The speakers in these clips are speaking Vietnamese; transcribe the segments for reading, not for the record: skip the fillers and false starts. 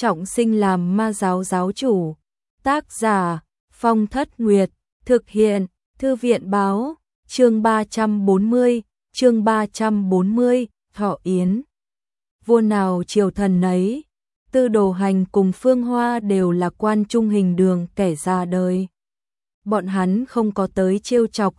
trọng sinh làm ma giáo giáo chủ. Tác giả Phong Thất Nguyệt, thực hiện Thư viện báo, chương 340, Thọ Yến. Vua nào triều thần nấy, Tư Đồ Hành cùng Phương Hoa đều là quan trung hình đường kẻ ra đời. Bọn hắn không có tới trêu chọc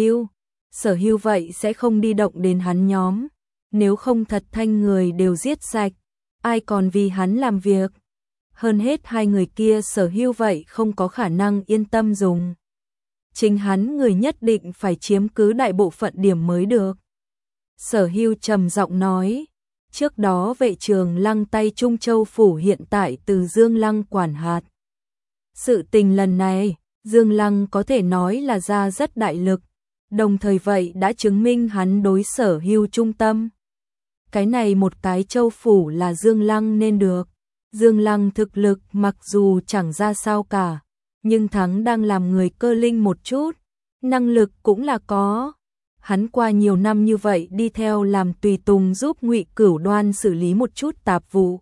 Sở Hưu vậy sẽ không đi động đến hắn nhóm, nếu không thật thanh người đều giết sạch, ai còn vì hắn làm việc. Hơn hết hai người kia Sở Hưu vậy không có khả năng yên tâm dùng. Chính hắn người nhất định phải chiếm cứ đại bộ phận điểm mới được. Sở Hưu trầm giọng nói, trước đó vệ trường Lăng tay Trung Châu phủ hiện tại từ Dương Lăng quản hạt. Sự tình lần này, Dương Lăng có thể nói là ra rất đại lực, đồng thời vậy đã chứng minh hắn đối Sở Hưu trung tâm. Cái này một cái châu phủ là Dương Lăng nên được. Dương Lăng thực lực mặc dù chẳng ra sao cả, nhưng thắng đang làm người cơ linh một chút, năng lực cũng là có. Hắn qua nhiều năm như vậy đi theo làm tùy tùng giúp Ngụy Cửu Đoan xử lý một chút tạp vụ.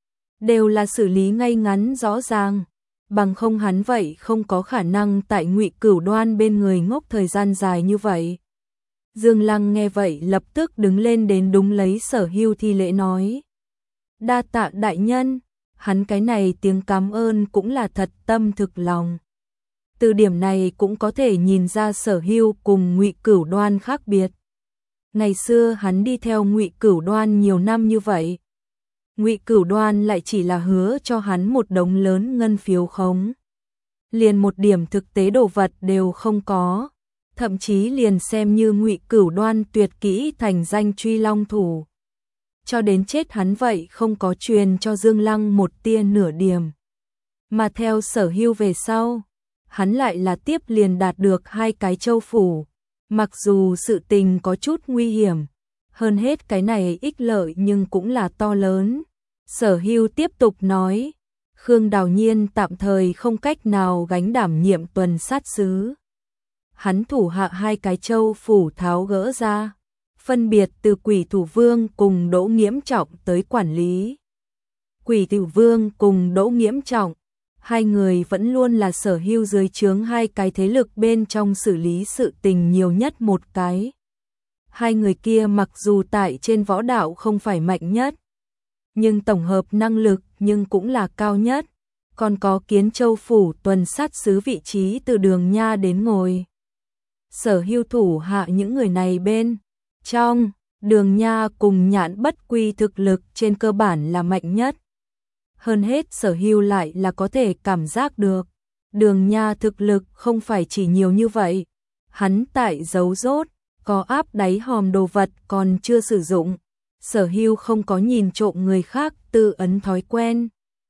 Đều là xử lý ngay ngắn rõ ràng, bằng không hắn vậy không có khả năng tại Ngụy Cửu Đoan bên người ngốc thời gian dài như vậy. Dương Lăng nghe vậy lập tức đứng lên đến đúng lấy Sở Hưu thi lễ nói. Đa tạ đại nhân, hắn cái này tiếng cảm ơn cũng là thật tâm thực lòng. Từ điểm này cũng có thể nhìn ra Sở Hưu cùng Ngụy Cửu Đoan khác biệt. Ngày xưa hắn đi theo Ngụy Cửu Đoan nhiều năm như vậy. Ngụy Cửu Đoan lại chỉ là hứa cho hắn một đống lớn ngân phiếu khống. Liền một điểm thực tế đồ vật đều không có. Thậm chí liền xem như Ngụy Cửu Đoan tuyệt kỹ thành danh truy long thủ. Cho đến chết hắn vậy không có truyền cho Dương Lăng một tia nửa điểm. Mà theo Sở Hưu về sau, hắn lại là tiếp liền đạt được 2 cái châu phủ. Mặc dù sự tình có chút nguy hiểm, hơn hết cái này ích lợi nhưng cũng là to lớn. Sở Hưu tiếp tục nói, Khương Đào Nhiên tạm thời không cách nào gánh đảm nhiệm tuần sát sứ. Hắn thủ hạ 2 cái châu phủ tháo gỡ ra, phân biệt từ Quỷ Thủ Vương cùng Đỗ Nghiễm Trọng tới quản lý. Quỷ Thủ Vương cùng Đỗ Nghiễm Trọng, hai người vẫn luôn là Sở Hưu dưới trướng 2 cái thế lực bên trong xử lý sự tình nhiều nhất một cái. Hai người kia mặc dù tại trên võ đạo không phải mạnh nhất, nhưng tổng hợp năng lực nhưng cũng là cao nhất. Còn có Kiến Châu phủ tuần sát sứ vị trí từ Đường Nha đến ngồi. Sở Hưu thủ hạ những người này bên trong, Đường Nha cùng Nhạn Bất Quy thực lực trên cơ bản là mạnh nhất. Hơn hết Sở Hưu lại là có thể cảm giác được, Đường Nha thực lực không phải chỉ nhiều như vậy. Hắn tại giấu rốt, có áp đáy hòm đồ vật còn chưa sử dụng. Sở Hưu không có nhìn trộm người khác tự ấn thói quen.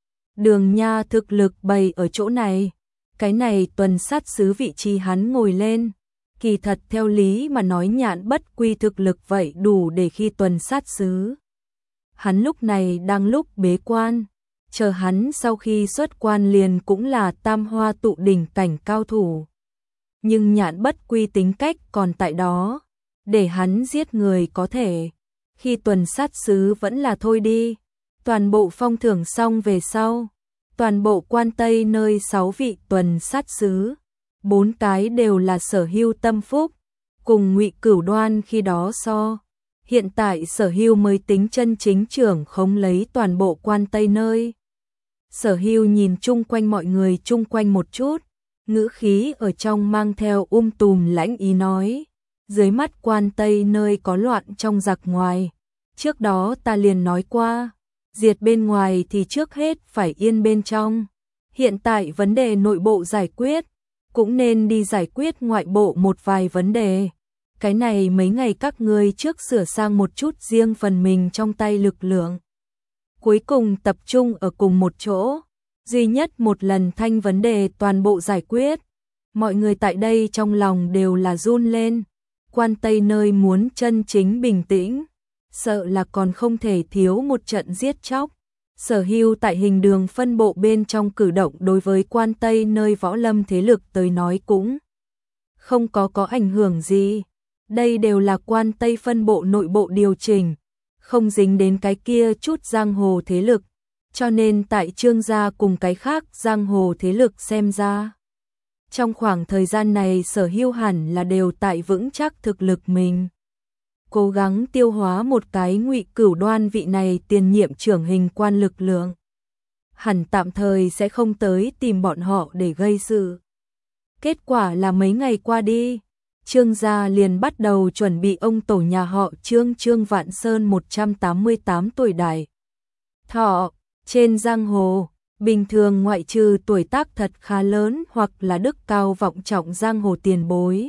Đường Nha thực lực bày ở chỗ này, cái này tuần sát sứ vị trí hắn ngồi lên. Kỳ thật theo lý mà nói Nhạn Bất Quy thực lực vậy đủ để khi tuần sát sứ. Hắn lúc này đang lúc bế quan, chờ hắn sau khi xuất quan liền cũng là tam hoa tụ đỉnh cảnh cao thủ. Nhưng Nhạn Bất Quy tính cách còn tại đó, để hắn giết người có thể, khi tuần sát sứ vẫn là thôi đi. Toàn bộ phong thưởng xong về sau, toàn bộ quan Tây nơi 6 vị tuần sát sứ, 4 cái đều là Sở Hưu tâm phúc, cùng Ngụy Cửu Đoan khi đó so. Hiện tại Sở Hưu mới tính chân chính trưởng khống lấy toàn bộ quan Tây nơi. Sở Hưu nhìn chung quanh mọi người chung quanh một chút, ngữ khí ở trong mang theo tùm lãnh ý nói, dưới mắt quan Tây nơi có loạn trong giặc ngoài. Trước đó ta liền nói qua, diệt bên ngoài thì trước hết phải yên bên trong. Hiện tại vấn đề nội bộ giải quyết, cũng nên đi giải quyết ngoại bộ một vài vấn đề. Cái này mấy ngày các ngươi trước sửa sang một chút riêng phần mình trong tay lực lượng. Cuối cùng tập trung ở cùng một chỗ, duy nhất một lần thanh vấn đề toàn bộ giải quyết. Mọi người tại đây trong lòng đều là run lên. Quan Tây nơi muốn chân chính bình tĩnh, sợ là còn không thể thiếu một trận giết chóc. Sở Hưu tại hình đường phân bộ bên trong cử động đối với quan Tây nơi võ lâm thế lực tới nói cũng không có ảnh hưởng gì. Đây đều là quan Tây phân bộ nội bộ điều chỉnh, không dính đến cái kia chút giang hồ thế lực. Cho nên tại Trương gia cùng cái khác giang hồ thế lực xem ra, trong khoảng thời gian này Sở Hưu hẳn là đều tại vững chắc thực lực mình, cố gắng tiêu hóa một cái Ngụy Cửu Đoan vị này tiền nhiệm trưởng hình quan lực lượng. Hẳn tạm thời sẽ không tới tìm bọn họ để gây sự. Kết quả là mấy ngày qua đi, Trương gia liền bắt đầu chuẩn bị ông tổ nhà họ Trương Vạn Sơn 188 tuổi đại thọ. Trên giang hồ, bình thường ngoại trừ tuổi tác thật khá lớn hoặc là đức cao vọng trọng giang hồ tiền bối,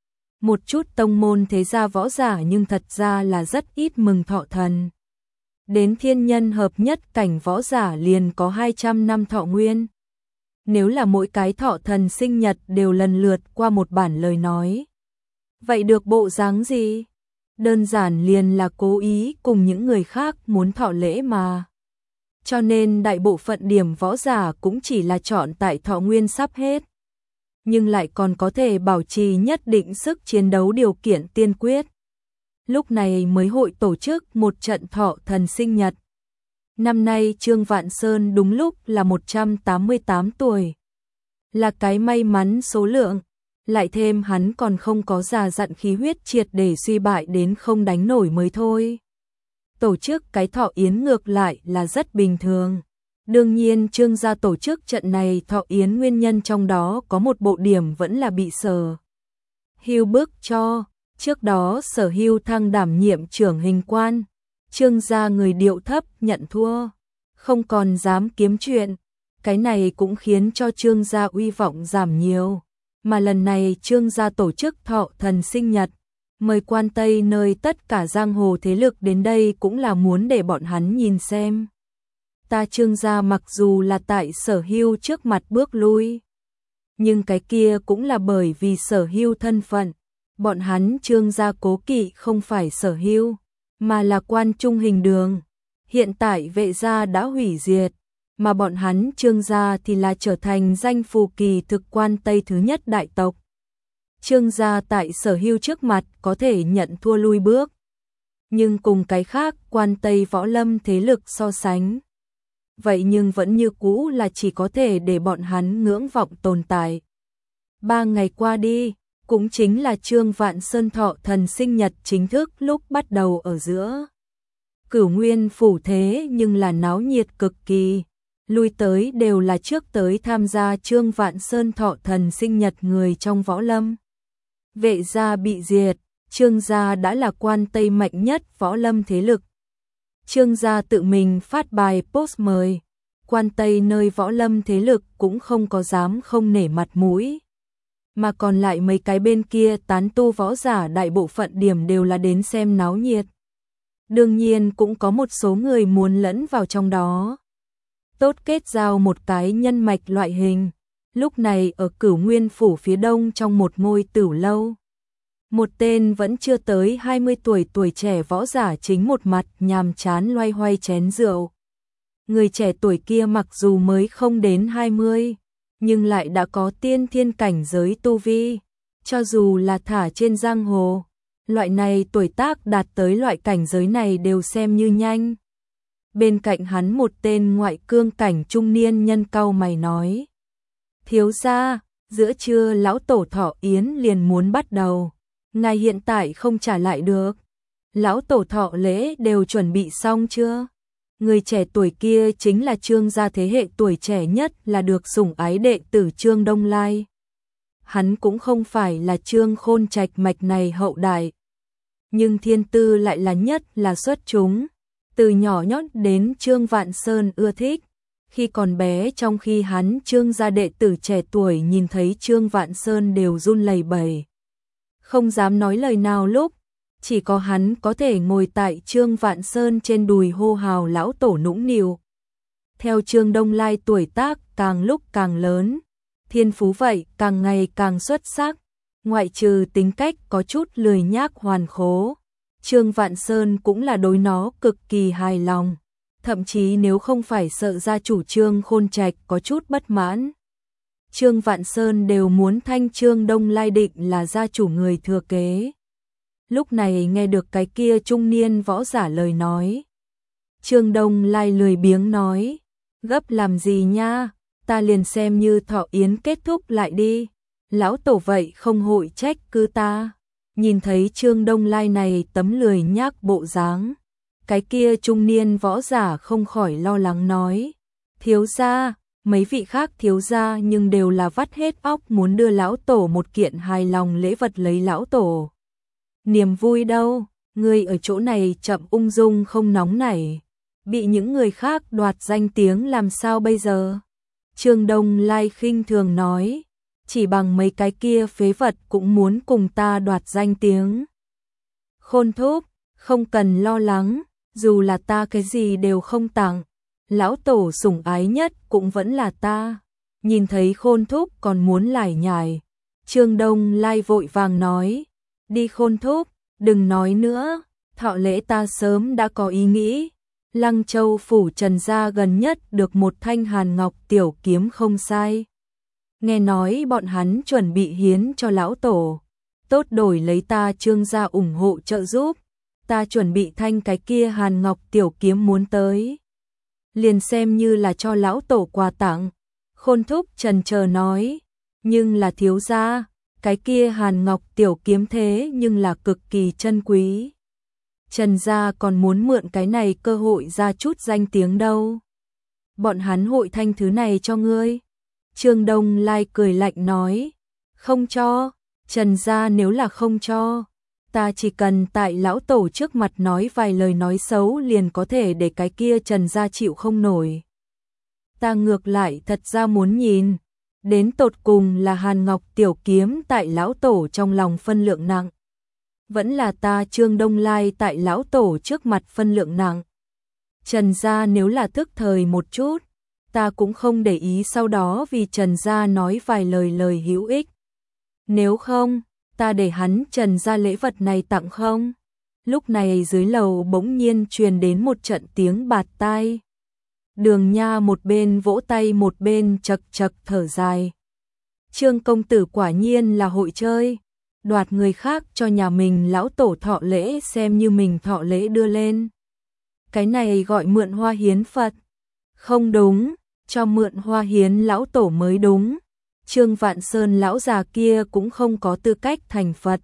một chút tông môn thế gia võ giả nhưng thật ra là rất ít mừng thọ thần. Đến thiên nhân hợp nhất cảnh võ giả liền có 200 năm thọ nguyên. Nếu là mỗi cái thọ thần sinh nhật đều lần lượt qua một bản lời nói, vậy được bộ dáng gì? Đơn giản liền là cố ý cùng những người khác muốn thọ lễ mà. Cho nên đại bộ phận điểm võ giả cũng chỉ là chọn tại thọ nguyên sắp hết, nhưng lại còn có thể bảo trì nhất định sức chiến đấu điều kiện tiên quyết. Lúc này mới hội tổ chức một trận thọ thần sinh nhật. Năm nay Trương Vạn Sơn đúng lúc là 188 tuổi. Là cái may mắn số lượng, lại thêm hắn còn không có già dặn khí huyết triệt để suy bại đến không đánh nổi mới thôi. Tổ chức cái thọ yến ngược lại là rất bình thường. Đương nhiên Trương gia tổ chức trận này thọ yến nguyên nhân trong đó có một bộ điểm vẫn là bị Sở Hưu bức cho. Trước đó Sở Hưu thăng đảm nhiệm trưởng hình quan, Trương gia người điệu thấp nhận thua, không còn dám kiếm chuyện. Cái này cũng khiến cho Trương gia uy vọng giảm nhiều. Mà lần này Trương gia tổ chức thọ thần sinh nhật, mời quan Tây nơi tất cả giang hồ thế lực đến đây cũng là muốn để bọn hắn nhìn xem. Ta Trương gia mặc dù là tại Sở Hưu trước mặt bước lui, nhưng cái kia cũng là bởi vì Sở Hưu thân phận. Bọn hắn Trương gia cố kỵ không phải Sở Hưu, mà là Quan Trung Hình Đường. Hiện tại Vệ gia đã hủy diệt, mà bọn hắn Trương gia thì là trở thành danh phù kỳ thực quan Tây thứ nhất đại tộc. Trương gia tại Sở Hưu trước mặt có thể nhận thua lui bước, nhưng cùng cái khác quan Tây võ lâm thế lực so sánh, vậy nhưng vẫn như cũ là chỉ có thể để bọn hắn ngưỡng vọng tồn tại. 3 ngày qua đi, cũng chính là Trương Vạn Sơn thọ thần sinh nhật chính thức lúc bắt đầu ở giữa Cửu Nguyên phủ, thế nhưng là náo nhiệt cực kỳ. Lui tới đều là trước tới tham gia Trương Vạn Sơn thọ thần sinh nhật người trong võ lâm. Vệ gia bị diệt, Trương gia đã là quan Tây mạnh nhất võ lâm thế lực. Trương gia tự mình phát bài post mời, quan Tây nơi võ lâm thế lực cũng không có dám không nể mặt mũi. Mà còn lại mấy cái bên kia tán tu võ giả đại bộ phận điểm đều là đến xem náo nhiệt. Đương nhiên cũng có một số người muốn lẫn vào trong đó, tốt kết giao một cái nhân mạch loại hình. Lúc này ở Cửu Nguyên phủ phía đông trong một ngôi tửu lâu, một tên vẫn chưa tới 20 tuổi trẻ võ giả chính một mặt nhàm chán loay hoay chén rượu. Người trẻ tuổi kia mặc dù mới không đến 20, nhưng lại đã có tiên thiên cảnh giới tu vi. Cho dù là thả trên giang hồ, loại này tuổi tác đạt tới loại cảnh giới này đều xem như nhanh. Bên cạnh hắn một tên ngoại cương cảnh trung niên nhân cau mày nói: thiếu gia, giữa trưa lão tổ thọ yến liền muốn bắt đầu, ngài hiện tại không trả lại được. Lão tổ thọ lễ đều chuẩn bị xong chưa? Người trẻ tuổi kia chính là Trương gia thế hệ tuổi trẻ nhất, là được sủng ái đệ tử Trương Đông Lai. Hắn cũng không phải là Trương Khôn Trạch mạch này hậu đại, nhưng thiên tư lại là nhất là xuất chúng. Từ nhỏ nhót đến Trương Vạn Sơn ưa thích. Khi còn bé, trong khi hắn Trương gia đệ tử trẻ tuổi nhìn thấy Trương Vạn Sơn đều run lẩy bẩy, không dám nói lời nào, lúc chỉ có hắn có thể ngồi tại Trương Vạn Sơn trên đùi hô hào lão tổ nũng nịu. Theo Trương Đông Lai tuổi tác càng lúc càng lớn, thiên phú vậy càng ngày càng xuất sắc, ngoại trừ tính cách có chút lười nhác hoàn khố, Trương Vạn Sơn cũng là đối nó cực kỳ hài lòng. Thậm chí nếu không phải sợ gia chủ Trương Khôn Trạch có chút bất mãn, Trương Vạn Sơn đều muốn thanh Trương Đông Lai định là gia chủ người thừa kế. Lúc này nghe được cái kia trung niên võ giả lời nói, Trương Đông Lai lười biếng nói: Gấp làm gì nha, ta liền xem như thọ yến kết thúc lại đi. Lão tổ vậy không hội trách cứ ta. Nhìn thấy Trương Đông Lai này tấm lười nhác bộ dáng, cái kia trung niên võ giả không khỏi lo lắng nói. Thiếu gia, mấy vị khác thiếu gia nhưng đều là vắt hết óc muốn đưa lão tổ một kiện hài lòng lễ vật lấy lão tổ. Niềm vui đâu, ngươi ở chỗ này chậm ung dung không nóng nảy, bị những người khác đoạt danh tiếng làm sao bây giờ? Trương Đông Lai khinh thường nói, chỉ bằng mấy cái kia phế vật cũng muốn cùng ta đoạt danh tiếng. Khôn Thúc, không cần lo lắng, dù là ta cái gì đều không tặng, lão tổ sủng ái nhất cũng vẫn là ta. Nhìn thấy Khôn Thúc còn muốn lải nhải, Trương Đông Lai vội vàng nói, đi Khôn Thúc, đừng nói nữa, thọ lễ ta sớm đã có ý nghĩ. Lăng Châu phủ Trần gia gần nhất được một thanh hàn ngọc tiểu kiếm không sai. Nghe nói bọn hắn chuẩn bị hiến cho lão tổ, tốt đổi lấy ta Trương gia ủng hộ trợ giúp. Ta chuẩn bị thanh cái kia hàn ngọc tiểu kiếm muốn tới, liền xem như là cho lão tổ quà tặng. Khôn Thúc chần chờ nói, nhưng là thiếu gia, cái kia hàn ngọc tiểu kiếm thế nhưng là cực kỳ chân quý. Trần gia còn muốn mượn cái này cơ hội ra chút danh tiếng đâu. Bọn hắn hội thanh thứ này cho ngươi. Trương Đông Lai cười lạnh nói, không cho, Trần gia nếu là không cho, ta chỉ cần tại lão tổ trước mặt nói vài lời nói xấu liền có thể để cái kia Trần gia chịu không nổi. Ta ngược lại thật ra muốn nhìn, đến tột cùng là hàn ngọc tiểu kiếm tại lão tổ trong lòng phân lượng nặng, vẫn là ta Trương Đông Lai tại lão tổ trước mặt phân lượng nặng. Trần gia nếu là thức thời một chút, ta cũng không để ý sau đó vì Trần gia nói vài lời hữu ích. Nếu không, ta để hắn Trần gia lễ vật này tặng không? Lúc này dưới lầu bỗng nhiên truyền đến một trận tiếng bạt tai. Đường Nha một bên vỗ tay một bên chật chật thở dài. Trương công tử quả nhiên là hội chơi, đoạt người khác cho nhà mình lão tổ thọ lễ xem như mình thọ lễ đưa lên. Cái này gọi mượn hoa hiến Phật. Không đúng, cho mượn hoa hiến lão tổ mới đúng. Trương Vạn Sơn lão già kia cũng không có tư cách thành Phật.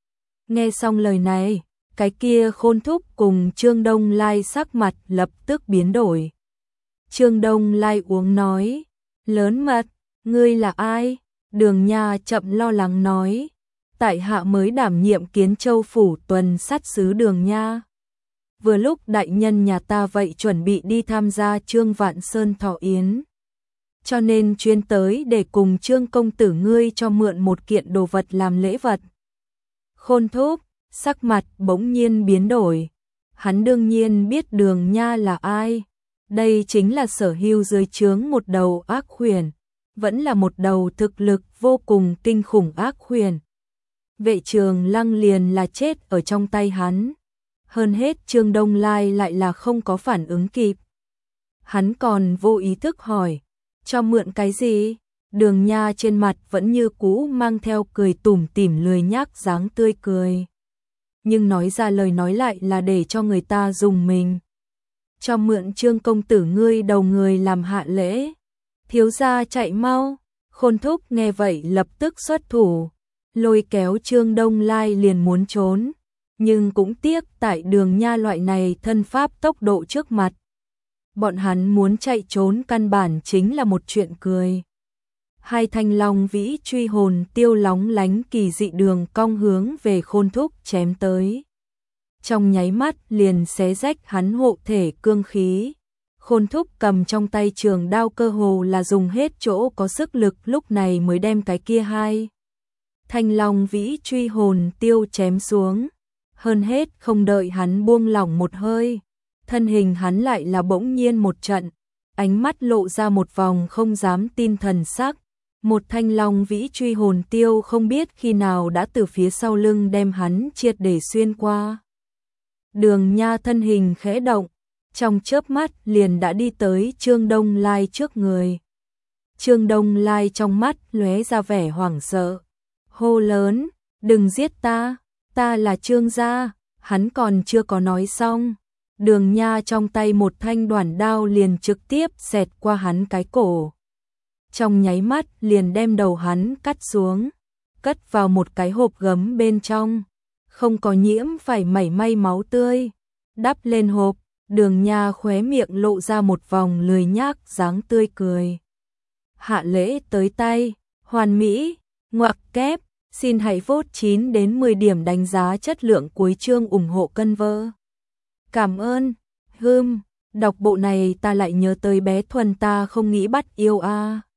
Nghe xong lời này, cái kia Khôn Thúc cùng Trương Đông Lai sắc mặt lập tức biến đổi. Trương Đông Lai uống nói, lớn mật, ngươi là ai? Đường Nha chậm lo lắng nói, tại hạ mới đảm nhiệm Kiến Châu phủ tuần sát sứ Đường Nha. Vừa lúc đại nhân nhà ta vậy chuẩn bị đi tham gia Trương Vạn Sơn thọ yến, cho nên chuyên tới để cùng Trương công tử ngươi cho mượn một kiện đồ vật làm lễ vật. Khôn Thúc sắc mặt bỗng nhiên biến đổi, hắn đương nhiên biết Đường Nha là ai, đây chính là sở hữu dưới trướng một đầu ác khuyển, vẫn là một đầu thực lực vô cùng kinh khủng ác khuyển. Vệ Trường Lăng liền là chết ở trong tay hắn. Hơn hết Trương Đông Lai lại là không có phản ứng kịp. Hắn còn vô ý thức hỏi, cho mượn cái gì? Đường Nha trên mặt vẫn như cũ mang theo cười tủm tỉm lười nhác dáng tươi cười. Nhưng nói ra lời nói lại là để cho người ta dùng mình. Cho mượn Trương công tử ngươi đầu người làm hạ lễ. Thiếu gia chạy mau. Khôn Thúc nghe vậy lập tức xuất thủ, lôi kéo Trương Đông Lai liền muốn trốn. Nhưng cũng tiếc tại Đường Nha loại này thân pháp tốc độ trước mặt, bọn hắn muốn chạy trốn căn bản chính là một chuyện cười. Hai thanh long vĩ truy hồn tiêu lóng lánh kỳ dị đường cong hướng về Khôn Thúc chém tới. Trong nháy mắt liền xé rách hắn hộ thể cương khí. Khôn Thúc cầm trong tay trường đao cơ hồ là dùng hết chỗ có sức lực lúc này mới đem cái kia hai thanh long vĩ truy hồn tiêu chém xuống. Hơn hết không đợi hắn buông lỏng một hơi, thân hình hắn lại là bỗng nhiên một trận, ánh mắt lộ ra một vòng không dám tin thần sắc. Một thanh long vĩ truy hồn tiêu không biết khi nào đã từ phía sau lưng đem hắn triệt để xuyên qua. Đường Nha thân hình khẽ động, trong chớp mắt liền đã đi tới Trương Đông Lai trước người. Trương Đông Lai trong mắt lóe ra vẻ hoảng sợ, hô lớn, đừng giết ta, ta là Trương gia. Hắn còn chưa có nói xong, Đường Nha trong tay một thanh đoản đao liền trực tiếp xẹt qua hắn cái cổ. Trong nháy mắt liền đem đầu hắn cắt xuống, cất vào một cái hộp gấm bên trong, không có nhiễm phải mảy may máu tươi. Đắp lên hộp, Đường Nha khóe miệng lộ ra một vòng lười nhác dáng tươi cười. Hạ lễ tới tay, hoàn mỹ, ngoặc kép, xin hãy vote 9 đến 10 điểm đánh giá chất lượng cuối chương ủng hộ cân vơ. Cảm ơn, đọc bộ này ta lại nhớ tới bé Thuần ta không nghĩ bắt yêu a.